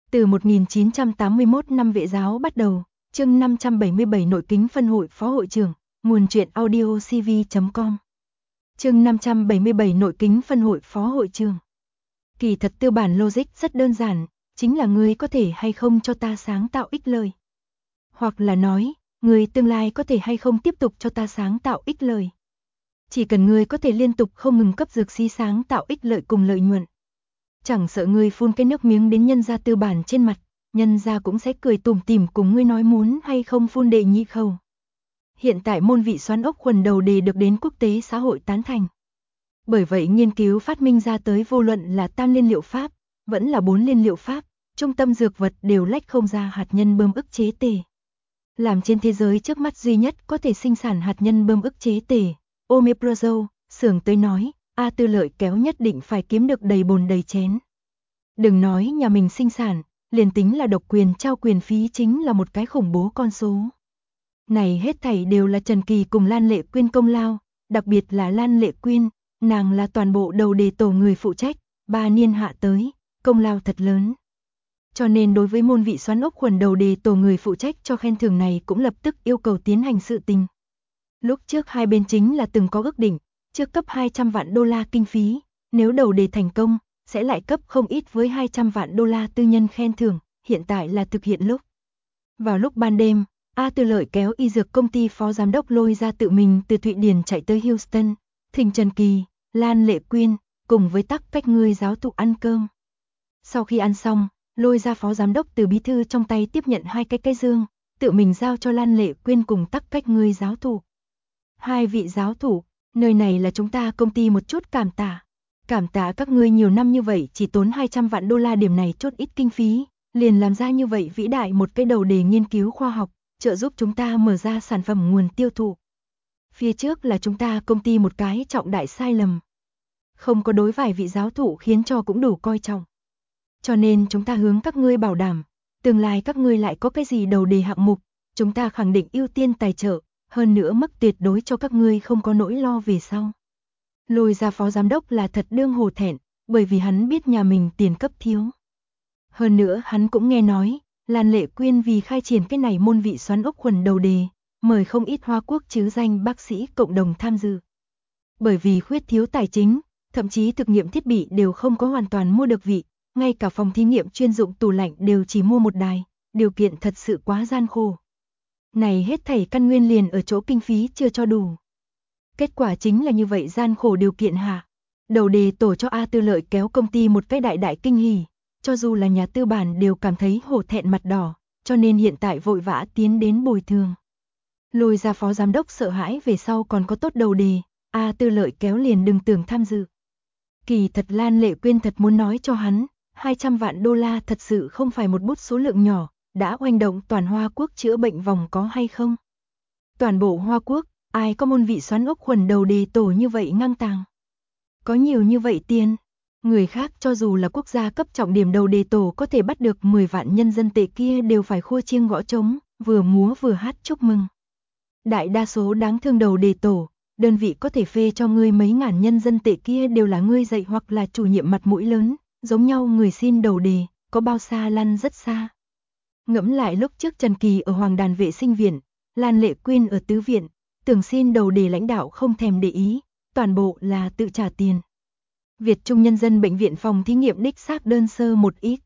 Từ 1981 năm Vệ giáo bắt đầu, chương 577 nội kính phân hội phó hội trưởng, nguồn truyện audio cv.com. Chương 577 nội kính phân hội phó hội trưởng. Kỳ thật tiêu bản logic rất đơn giản, chính là ngươi có thể hay không cho ta sáng tạo ích lợi. Hoặc là nói, ngươi tương lai có thể hay không tiếp tục cho ta sáng tạo ích lợi. Chỉ cần ngươi có thể liên tục không ngừng cấp dược sĩ sáng tạo ích lợi cùng lợi nhuận. Chẳng sợ ngươi phun cái nước miếng đến nhân gia tư bản trên mặt, nhân gia cũng sẽ cười tủm tỉm cùng ngươi nói muốn hay không phun đệ nhị khẩu. Hiện tại môn vị xoắn ốc khuẩn đầu đề được đến quốc tế xã hội tán thành. Bởi vậy nghiên cứu phát minh ra tới vô luận là tam liên liệu pháp, vẫn là 4 liên liệu pháp, trung tâm dược vật đều lách không ra hạt nhân bơm ức chế tề. Làm trên thế giới trước mắt duy nhất có thể sinh sản hạt nhân bơm ức chế tề, Omeprazole, xưởng tới nói, A Tư Lợi kéo nhất định phải kiếm được đầy bồn đầy chén. Đừng nói nhà mình sinh sản, liền tính là độc quyền trao quyền phí chính là một cái khủng bố con số. Này hết thảy đều là Trần Kỳ cùng Lan Lệ Quyên công lao, đặc biệt là Lan Lệ Quyên, nàng là toàn bộ đầu đề tổ người phụ trách, 3 niên hạ tới, công lao thật lớn. Cho nên đối với môn vị xoắn ốc khuẩn đầu đề tổ người phụ trách cho khen thưởng này cũng lập tức yêu cầu tiến hành sự tình. Lúc trước hai bên chính là từng có ước định, trước cấp 200 vạn đô la kinh phí, nếu đầu đề thành công, sẽ lại cấp không ít với 200 vạn đô la tư nhân khen thưởng, hiện tại là thực hiện lúc. Vào lúc ban đêm, A Tư Lợi kéo y dược công ty phó giám đốc Lôi ra tự mình từ Thụy Điển chạy tới Houston, thỉnh Trần Kỳ, Lan Lệ Quyên, cùng với tắc cách người giáo thụ ăn cơm. Sau khi ăn xong, Lôi ra phó giám đốc từ bí thư trong tay tiếp nhận 2 cái dương, tự mình giao cho Lan Lệ Quyên cùng tắc cách người giáo thụ. 2 vị giáo thụ, nơi này là chúng ta công ty một chút cảm tạ. Cảm tạ các ngươi nhiều năm như vậy chỉ tốn 200 vạn đô la điểm này chốt ít kinh phí, liền làm ra như vậy vĩ đại một cái đầu đề nghiên cứu khoa học, trợ giúp chúng ta mở ra sản phẩm nguồn tiêu thụ. Phía trước là chúng ta công ty một cái trọng đại sai lầm. Không có đối vài vị giáo thụ khiến cho cũng đủ coi trọng. Cho nên chúng ta hướng các ngươi bảo đảm, tương lai các ngươi lại có cái gì đầu đề hạng mục, chúng ta khẳng định ưu tiên tài trợ, hơn nữa mức tuyệt đối cho các ngươi không có nỗi lo về sau. Lôi ra phó giám đốc là thật đương hổ thẹn, bởi vì hắn biết nhà mình tiền cấp thiếu. Hơn nữa hắn cũng nghe nói, Lan Lệ Quyên vì khai triển cái này môn vị xoắn ốc khuẩn đầu đề, mời không ít Hoa Quốc chứ danh bác sĩ cộng đồng tham dự. Bởi vì khuyết thiếu tài chính, thậm chí thực nghiệm thiết bị đều không có hoàn toàn mua được vị, ngay cả phòng thí nghiệm chuyên dụng tủ lạnh đều chỉ mua một đài, điều kiện thật sự quá gian khổ. Này hết thảy căn nguyên liền ở chỗ kinh phí chưa cho đủ. Kết quả chính là như vậy gian khổ điều kiện hạ. Đầu đề tổ cho A Tư Lợi kéo công ty một cái đại kinh hỉ, cho dù là nhà tư bản đều cảm thấy hổ thẹn mặt đỏ, cho nên hiện tại vội vã tiến đến bồi thường. Lôi ra phó giám đốc sợ hãi về sau còn có tốt đầu đề, A Tư Lợi kéo liền đừng tưởng tham dự. Kỳ thật Lan Lệ Quyên thật muốn nói cho hắn, 200 vạn đô la thật sự không phải một bút số lượng nhỏ, đã oanh động toàn Hoa Quốc chữa bệnh vòng có hay không? Toàn bộ Hoa Quốc, ai có môn vị xoắn ốc khuẩn đầu đề tổ như vậy ngang tàng? Có nhiều như vậy tiền, người khác cho dù là quốc gia cấp trọng điểm đầu đề tổ có thể bắt được 10 vạn nhân dân tệ kia đều phải khua chiêng gõ trống, vừa múa vừa hát chúc mừng. Đại đa số đáng thương đầu đề tổ, đơn vị có thể phê cho ngươi mấy ngàn nhân dân tệ kia đều là ngươi dạy hoặc là chủ nhiệm mặt mũi lớn, giống nhau người xin đầu đề, có bao xa lăn rất xa. Ngẫm lại lúc trước Trần Kỳ ở Hoàng Đàn vệ sinh viện, Lan Lệ Quyên ở tứ viện, tưởng xin đầu đề lãnh đạo không thèm để ý, toàn bộ là tự trả tiền. Việt Trung Nhân dân Bệnh viện phòng thí nghiệm đích xác đơn sơ một ít.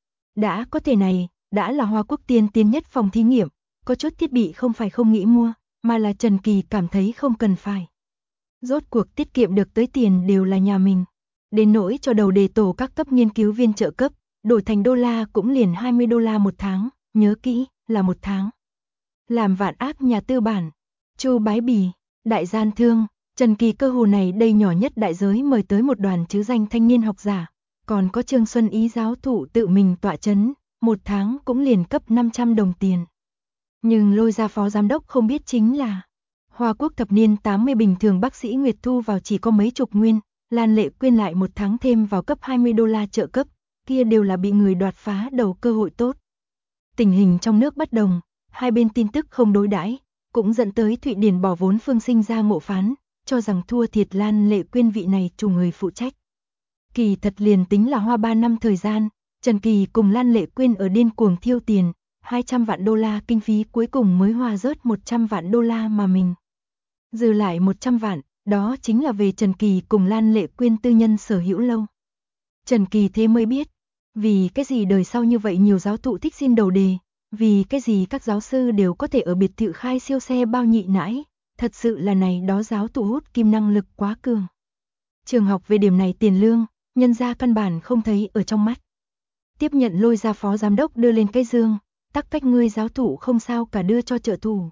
Đã có thể này, đã là Hoa Quốc tiên tiến nhất phòng thí nghiệm, có chút thiết bị không phải không nghĩ mua, mà là Trần Kỳ cảm thấy không cần phải. Rốt cuộc tiết kiệm được tới tiền đều là nhà mình. Đến nỗi cho đầu đề tổ các cấp nghiên cứu viên trợ cấp, đổi thành đô la cũng liền 20 đô la một tháng, nhớ kỹ, là một tháng. Làm vạn ác nhà tư bản, Chu Bái Bì, đại gian thương, Trần Kỳ cơ hồ này đây nhỏ nhất đại giới mời tới một đoàn chứ danh thanh niên học giả, còn có Trương Xuân Ý giáo thụ tự mình tọa chấn, một tháng cũng liền cấp 500 đồng tiền. Nhưng Lôi ra phó giám đốc không biết chính là, Hoa Quốc thập niên 80 bình thường bác sĩ Nguyệt thu vào chỉ có mấy chục nguyên, Lan Lệ Quyên lại một tháng thêm vào cấp 20 đô la trợ cấp, kia đều là bị người đoạt phá đầu cơ hội tốt. Tình hình trong nước bất đồng, hai bên tin tức không đối đãi, cũng dẫn tới Thụy Điển bỏ vốn Phương Sinh ra ngộ phán, cho rằng thua thiệt Lan Lệ Quyên vị này chủ người phụ trách. Kỳ thật liền tính là hoa 3 năm thời gian, Trần Kỳ cùng Lan Lệ Quyên ở điên cuồng thiêu tiền, 200 vạn đô la kinh phí cuối cùng mới hòa rớt 100 vạn đô la mà mình. Dư lại 100 vạn, đó chính là về Trần Kỳ cùng Lan Lệ Quyên tư nhân sở hữu lâu. Trần Kỳ thế mới biết, vì cái gì đời sau như vậy nhiều giáo thụ thích xin đầu đề, vì cái gì các giáo sư đều có thể ở biệt thự khai siêu xe bao nhị nãi, thật sự là này đó giáo thụ hút kim năng lực quá cường. Trường học về điểm này tiền lương, nhân gia căn bản không thấy ở trong mắt. Tiếp nhận Lôi Gia phó giám đốc đưa lên cái dương, tắc cách ngươi giáo thụ không sao cả đưa cho trợ thủ.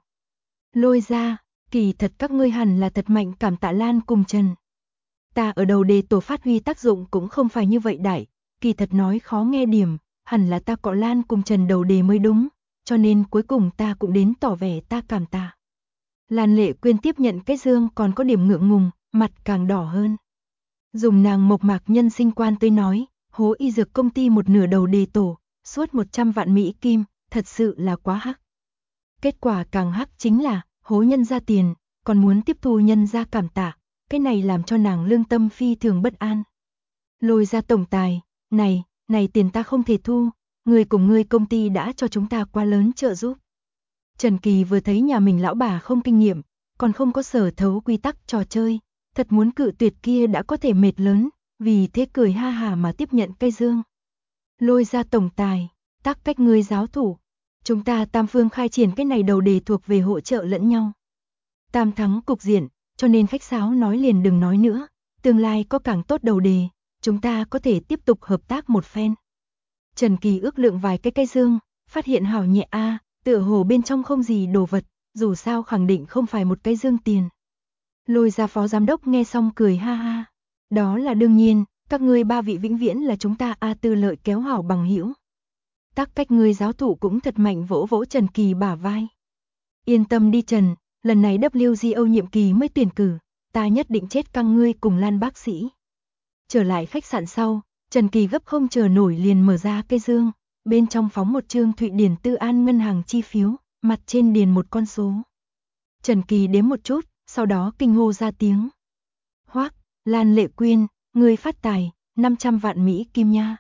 Lôi Gia, kỳ thật các ngươi hẳn là thật mạnh cảm tạ Lan cùng Trần. Ta ở đầu đề tổ phát huy tác dụng cũng không phải như vậy đại, kỳ thật nói khó nghe điểm, hẳn là ta cọ Lan cùng Trần đầu đề mới đúng, cho nên cuối cùng ta cũng đến tỏ vẻ ta cảm tạ. Lan Lệ Quyên tiếp nhận cái dương còn có điểm ngượng ngùng, mặt càng đỏ hơn. Dùng nàng mộc mạc nhân sinh quan tới nói, hố y dược công ty một nửa đầu đề tổ, suốt 100 vạn Mỹ Kim, thật sự là quá hắc. Kết quả càng hắc chính là, hố nhân ra tiền, còn muốn tiếp thu nhân ra cảm tạ, cái này làm cho nàng lương tâm phi thường bất an. Lôi Gia tổng tài, này tiền ta không thể thu, người cùng người công ty đã cho chúng ta quá lớn trợ giúp. Trần Kỳ vừa thấy nhà mình lão bà không kinh nghiệm, còn không có sở thấu quy tắc trò chơi, thật muốn cự tuyệt kia đã có thể mệt lớn, vì thế cười ha hà mà tiếp nhận cây dương. Lôi Gia tổng tài, tác cách ngươi giáo thủ, chúng ta tam phương khai triển cái này đầu đề thuộc về hỗ trợ lẫn nhau. Tam thắng cục diện, cho nên khách sáo nói liền đừng nói nữa, tương lai có càng tốt đầu đề, chúng ta có thể tiếp tục hợp tác một phen. Trần Kỳ ước lượng vài cái cây dương, phát hiện hảo nhẹ tựa hồ bên trong không gì đồ vật, dù sao khẳng định không phải một cái dương tiền. Lôi Gia phó giám đốc nghe xong cười ha ha, đó là đương nhiên, các ngươi ba vị vĩnh viễn là chúng ta Tư Lợi kéo hảo bằng hữu. Tác cách ngươi giáo thủ cũng thật mạnh vỗ vỗ Trần Kỳ bả vai. Yên tâm đi Trần, lần này WGO nhiệm kỳ mới tuyển cử, ta nhất định chết căng ngươi cùng Lan bác sĩ. Trở lại khách sạn sau, Trần Kỳ gấp không chờ nổi liền mở ra cây dương, bên trong phóng một chương Thụy Điển Tư An ngân hàng chi phiếu, mặt trên điền một con số. Trần Kỳ đếm một chút, sau đó kinh hô ra tiếng. Hoác, Lan Lệ Quyên, ngươi phát tài, 500 vạn Mỹ Kim nha.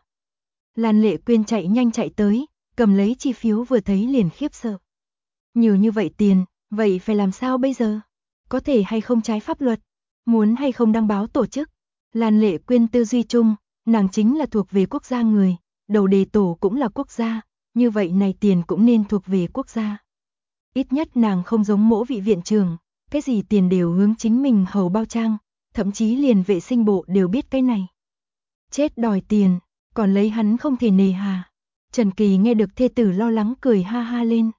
Lan Lệ Quyên chạy nhanh chạy tới, cầm lấy chi phiếu vừa thấy liền khiếp sợ. Nhiều như vậy tiền, vậy phải làm sao bây giờ? Có thể hay không trái pháp luật? Muốn hay không đăng báo tổ chức? Lan Lệ Quyên tư duy chung, nàng chính là thuộc về quốc gia người, đầu đề tổ cũng là quốc gia, như vậy này tiền cũng nên thuộc về quốc gia. Ít nhất nàng không giống mỗi vị viện trưởng, cái gì tiền đều hướng chính mình hầu bao trang, thậm chí liền vệ sinh bộ đều biết cái này. Chết đòi tiền, còn lấy hắn không thể nề hà. Trần Kỳ nghe được thê tử lo lắng cười ha ha lên.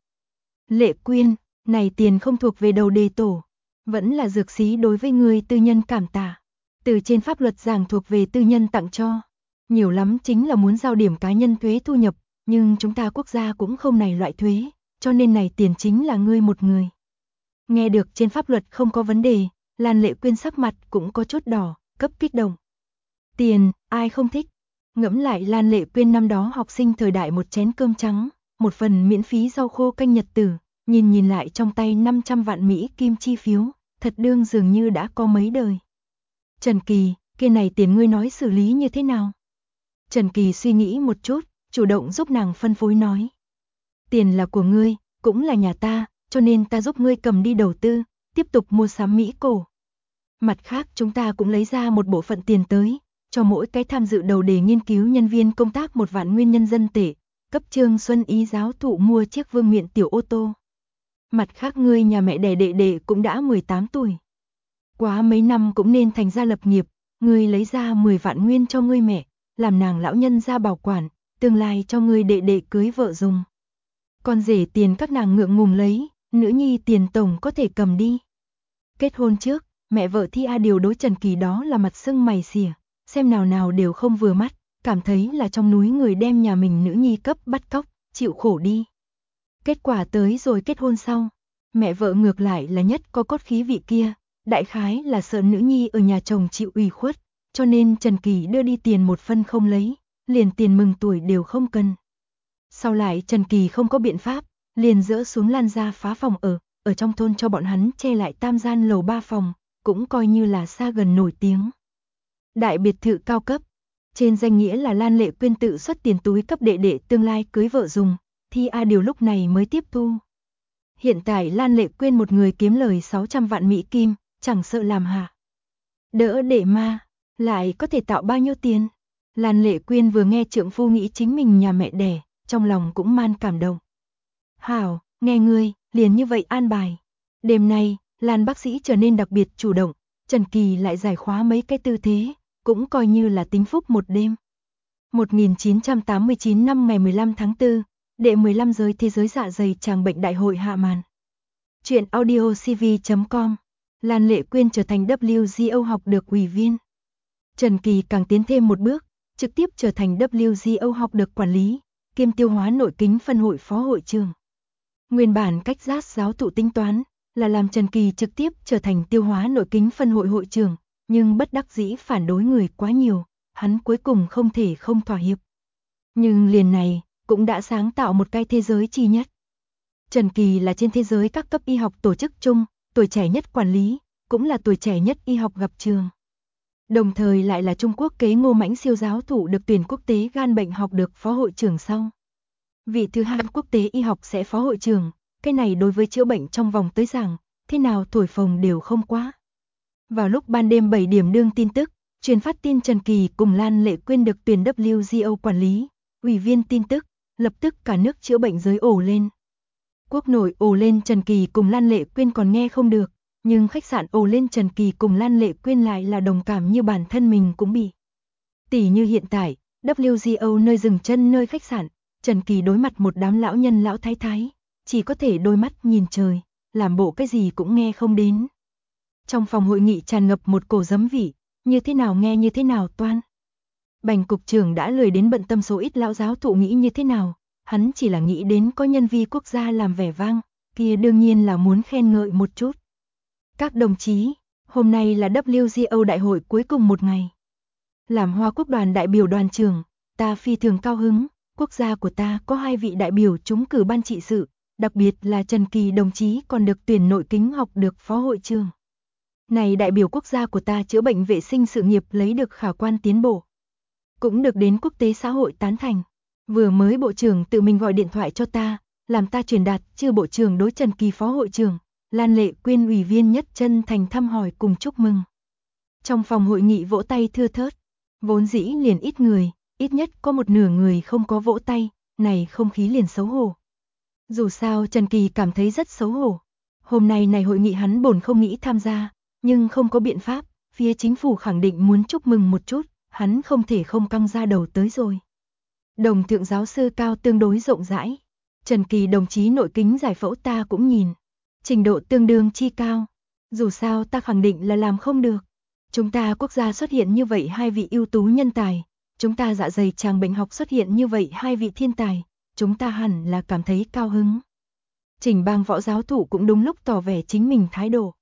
Lệ Quyên, này tiền không thuộc về đầu đề tổ, vẫn là dược sĩ đối với người tư nhân cảm tạ. Từ trên pháp luật giảng thuộc về tư nhân tặng cho. Nhiều lắm chính là muốn giao điểm cá nhân thuế thu nhập, nhưng chúng ta quốc gia cũng không này loại thuế, cho nên này tiền chính là ngươi một người. Nghe được trên pháp luật không có vấn đề, Lan Lệ Quyên sắc mặt cũng có chút đỏ, cấp kích động. Tiền, ai không thích? Ngẫm lại Lan Lệ Quyên năm đó học sinh thời đại một chén cơm trắng, một phần miễn phí rau khô canh nhật tử, nhìn lại trong tay 500 vạn Mỹ Kim chi phiếu, thật đương dường như đã có mấy đời. Trần Kỳ, kia này tiền ngươi nói xử lý như thế nào? Trần Kỳ suy nghĩ một chút, chủ động giúp nàng phân phối nói. Tiền là của ngươi, cũng là nhà ta, cho nên ta giúp ngươi cầm đi đầu tư, tiếp tục mua sắm Mỹ cổ. Mặt khác chúng ta cũng lấy ra một bộ phận tiền tới, cho mỗi cái tham dự đầu đề nghiên cứu nhân viên công tác 1 vạn nguyên nhân dân tệ, cấp Trương Xuân Ý giáo thụ mua chiếc vương miện tiểu ô tô. Mặt khác ngươi nhà mẹ đẻ đệ đệ cũng đã 18 tuổi. Quá mấy năm cũng nên thành gia lập nghiệp, ngươi lấy ra 10 vạn nguyên cho ngươi mẹ, làm nàng lão nhân ra bảo quản, tương lai cho ngươi đệ đệ cưới vợ dùng. Con rể tiền các nàng ngượng ngùng lấy, nữ nhi tiền tổng có thể cầm đi. Kết hôn trước, mẹ vợ Thi Điều đối Trần Kỳ đó là mặt sưng mày xỉa, xem nào nào đều không vừa mắt, cảm thấy là trong núi người đem nhà mình nữ nhi cấp bắt cóc, chịu khổ đi. Kết quả tới rồi kết hôn sau, mẹ vợ ngược lại là nhất có cốt khí vị kia, đại khái là sợ nữ nhi ở nhà chồng chịu ủy khuất, cho nên Trần Kỳ đưa đi tiền một phân không lấy, liền tiền mừng tuổi đều không cần. Sau lại Trần Kỳ không có biện pháp, liền dỡ xuống Lan gia phá phòng ở trong thôn cho bọn hắn che lại tam gian lầu 3 phòng, cũng coi như là xa gần nổi tiếng. Đại biệt thự cao cấp, Trên danh nghĩa là Lan Lệ Quyên tự xuất tiền túi cấp đệ đệ tương lai cưới vợ dùng, thì A Điều lúc này mới tiếp thu. Hiện tại Lan Lệ Quyên một người kiếm lời 600 vạn Mỹ Kim, chẳng sợ làm hả? Đỡ đệ ma, lại có thể tạo bao nhiêu tiền? Lan Lệ Quyên vừa nghe trượng phu nghĩ chính mình nhà mẹ đẻ, trong lòng cũng man cảm động. Hảo, nghe ngươi, liền như vậy an bài. Đêm nay, Lan bác sĩ trở nên đặc biệt chủ động, Trần Kỳ lại giải khóa mấy cái tư thế, cũng coi như là tính phúc một đêm. 1989 năm ngày 15 tháng 4, đệ 15 giới thế giới dạ dày tràng bệnh đại hội hạ màn. Chuyện audiocv.com, Lan Lệ Quyên trở thành WGO học được ủy viên. Trần Kỳ càng tiến thêm một bước, trực tiếp trở thành WGO học được quản lý, kiêm tiêu hóa nội kính phân hội phó hội trưởng. Nguyên bản cách giác giáo thụ tính toán là làm Trần Kỳ trực tiếp trở thành tiêu hóa nội kính phân hội hội trưởng, nhưng bất đắc dĩ phản đối người quá nhiều, hắn cuối cùng không thể không thỏa hiệp. Nhưng liền này, cũng đã sáng tạo một cái thế giới chi nhất. Trần Kỳ là trên thế giới các cấp y học tổ chức chung, tuổi trẻ nhất quản lý, cũng là tuổi trẻ nhất y học gặp trường. Đồng thời lại là Trung Quốc kế Ngô Mãnh siêu giáo thủ được tuyển quốc tế gan bệnh học được phó hội trưởng sau. Vị thứ hai quốc tế y học sẽ phó hội trưởng, cái này đối với chữa bệnh trong vòng tới giảng, thế nào thổi phồng đều không quá. Vào lúc ban đêm 7 điểm đương tin tức, truyền phát tin Trần Kỳ cùng Lan Lệ Quyên được tuyển WGO quản lý, ủy viên tin tức, lập tức cả nước chữa bệnh giới ồ lên. Quốc nội ồ lên Trần Kỳ cùng Lan Lệ Quyên còn nghe không được, nhưng khách sạn ồ lên Trần Kỳ cùng Lan Lệ Quyên lại là đồng cảm như bản thân mình cũng bị. Tỷ như hiện tại, WGO nơi dừng chân nơi khách sạn, Trần Kỳ đối mặt một đám lão nhân lão thái thái, chỉ có thể đôi mắt nhìn trời, làm bộ cái gì cũng nghe không đến. Trong phòng hội nghị tràn ngập một cổ giấm vị, như thế nào nghe như thế nào toan. Bành cục trưởng đã lười đến bận tâm số ít lão giáo thụ nghĩ như thế nào, hắn chỉ là nghĩ đến có nhân vi quốc gia làm vẻ vang, kia đương nhiên là muốn khen ngợi một chút. Các đồng chí, hôm nay là WGO đại hội cuối cùng một ngày. Làm Hoa Quốc đoàn đại biểu đoàn trưởng, ta phi thường cao hứng, quốc gia của ta có 2 vị đại biểu trúng cử ban trị sự, đặc biệt là Trần Kỳ đồng chí còn được tuyển nội kính học được phó hội trưởng. Này đại biểu quốc gia của ta chữa bệnh vệ sinh sự nghiệp lấy được khả quan tiến bộ. Cũng được đến quốc tế xã hội tán thành. Vừa mới bộ trưởng tự mình gọi điện thoại cho ta, làm ta truyền đạt chư bộ trưởng đối Trần Kỳ phó hội trưởng, Lan Lệ Quyên ủy viên nhất chân thành thăm hỏi cùng chúc mừng. Trong phòng hội nghị vỗ tay thưa thớt, vốn dĩ liền ít người, ít nhất có một nửa người không có vỗ tay, này không khí liền xấu hổ. Dù sao Trần Kỳ cảm thấy rất xấu hổ. Hôm nay này hội nghị hắn bổn không nghĩ tham gia, nhưng không có biện pháp, phía chính phủ khẳng định muốn chúc mừng một chút, hắn không thể không căng ra đầu tới rồi. Đồng thượng giáo sư cao tương đối rộng rãi. Trần Kỳ đồng chí nội kính giải phẫu ta cũng nhìn. Trình độ tương đương chi cao. Dù sao ta khẳng định là làm không được. Chúng ta quốc gia xuất hiện như vậy 2 vị ưu tú nhân tài. Chúng ta dạ dày tràng bệnh học xuất hiện như vậy 2 vị thiên tài. Chúng ta hẳn là cảm thấy cao hứng. Trình bang võ giáo thủ cũng đúng lúc tỏ vẻ chính mình thái độ.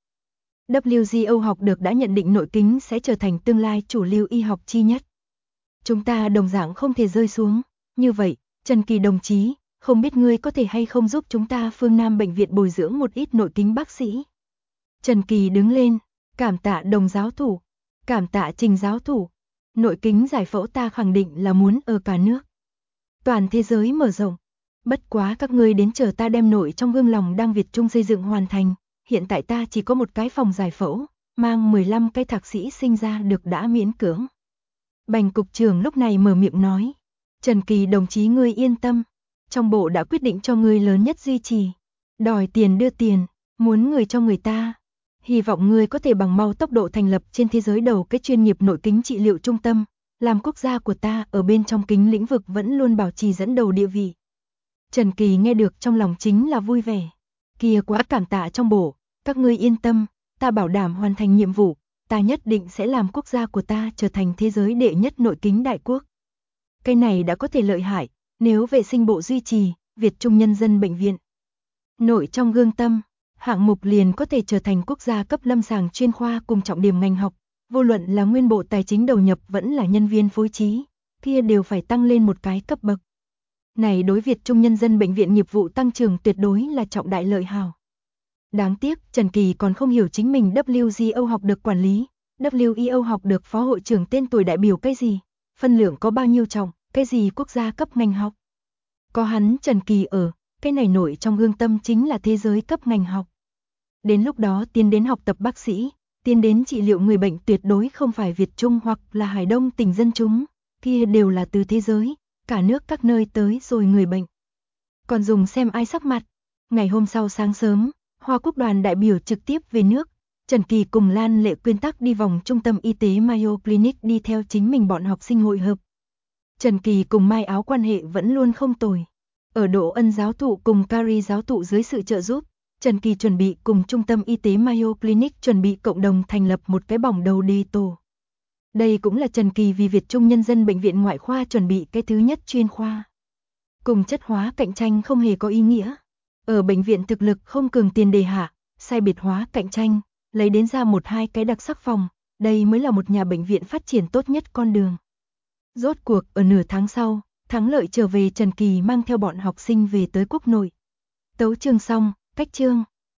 WGO học được đã nhận định nội kính sẽ trở thành tương lai chủ lưu y học chi nhất. Chúng ta đồng dạng không thể rơi xuống. Như vậy, Trần Kỳ đồng chí, không biết ngươi có thể hay không giúp chúng ta phương Nam bệnh viện bồi dưỡng một ít nội kính bác sĩ. Trần Kỳ đứng lên, cảm tạ đồng giáo thủ, cảm tạ Trình giáo thủ. Nội kính giải phẫu ta khẳng định là muốn ở cả nước. Toàn thế giới mở rộng. Bất quá các ngươi đến chờ ta đem nội trong gương lòng đang Việt Trung xây dựng hoàn thành. Hiện tại ta chỉ có một cái phòng giải phẫu, mang 15 cái thạc sĩ sinh ra được đã miễn cưỡng. Bành cục trưởng lúc này mở miệng nói. Trần Kỳ đồng chí ngươi yên tâm. Trong bộ đã quyết định cho ngươi lớn nhất duy trì. Đòi tiền đưa tiền, muốn người cho người ta. Hy vọng ngươi có thể bằng mau tốc độ thành lập trên thế giới đầu cái chuyên nghiệp nội kính trị liệu trung tâm. Làm quốc gia của ta ở bên trong kính lĩnh vực vẫn luôn bảo trì dẫn đầu địa vị. Trần Kỳ nghe được trong lòng chính là vui vẻ. Kia quá cảm tạ trong bộ, các ngươi yên tâm, ta bảo đảm hoàn thành nhiệm vụ, ta nhất định sẽ làm quốc gia của ta trở thành thế giới đệ nhất nội kính đại quốc. Cái này đã có thể lợi hại, nếu vệ sinh bộ duy trì, Việt Trung nhân dân bệnh viện. Nội trong gương tâm, hạng mục liền có thể trở thành quốc gia cấp lâm sàng chuyên khoa cùng trọng điểm ngành học, vô luận là nguyên bộ tài chính đầu nhập vẫn là nhân viên phối trí, kia đều phải tăng lên một cái cấp bậc. Này đối Việt Trung nhân dân bệnh viện nghiệp vụ tăng trưởng tuyệt đối là trọng đại lợi hảo. Đáng tiếc, Trần Kỳ còn không hiểu chính mình WGO học được quản lý, WEO học được phó hội trưởng tên tuổi đại biểu cái gì. phân lượng có bao nhiêu trọng, cái gì quốc gia cấp ngành học. Có hắn Trần Kỳ ở, cái này nổi trong gương tâm chính là thế giới cấp ngành học. Đến lúc đó tiến đến học tập bác sĩ, tiến đến trị liệu người bệnh tuyệt đối không phải Việt Trung hoặc là Hải Đông tỉnh dân chúng, kia đều là từ thế giới, cả nước các nơi tới rồi người bệnh. Còn dùng xem ai sắc mặt. Ngày hôm sau sáng sớm, Hoa Quốc đoàn đại biểu trực tiếp về nước, Trần Kỳ cùng Lan Lệ Quyên tắc đi vòng trung tâm y tế Mayo Clinic đi theo chính mình bọn học sinh hội hợp. Trần Kỳ cùng Mai Áo quan hệ vẫn luôn không tồi. Ở Đỗ Ân giáo thụ cùng Carrie giáo thụ dưới sự trợ giúp, Trần Kỳ chuẩn bị cùng trung tâm y tế Mayo Clinic chuẩn bị cộng đồng thành lập một cái bỏng đầu đề tổ. Đây cũng là Trần Kỳ vì Việt Trung Nhân dân Bệnh viện Ngoại khoa chuẩn bị cái thứ nhất chuyên khoa. Cùng chất hóa cạnh tranh không hề có ý nghĩa. Ở bệnh viện thực lực không cường tiền đề hạ, sai biệt hóa cạnh tranh, lấy đến ra một hai cái đặc sắc phòng, đây mới là một nhà bệnh viện phát triển tốt nhất con đường. Rốt cuộc ở nửa tháng sau, thắng lợi trở về, Trần Kỳ mang theo bọn học sinh về tới quốc nội. Tấu chương xong, cách chương.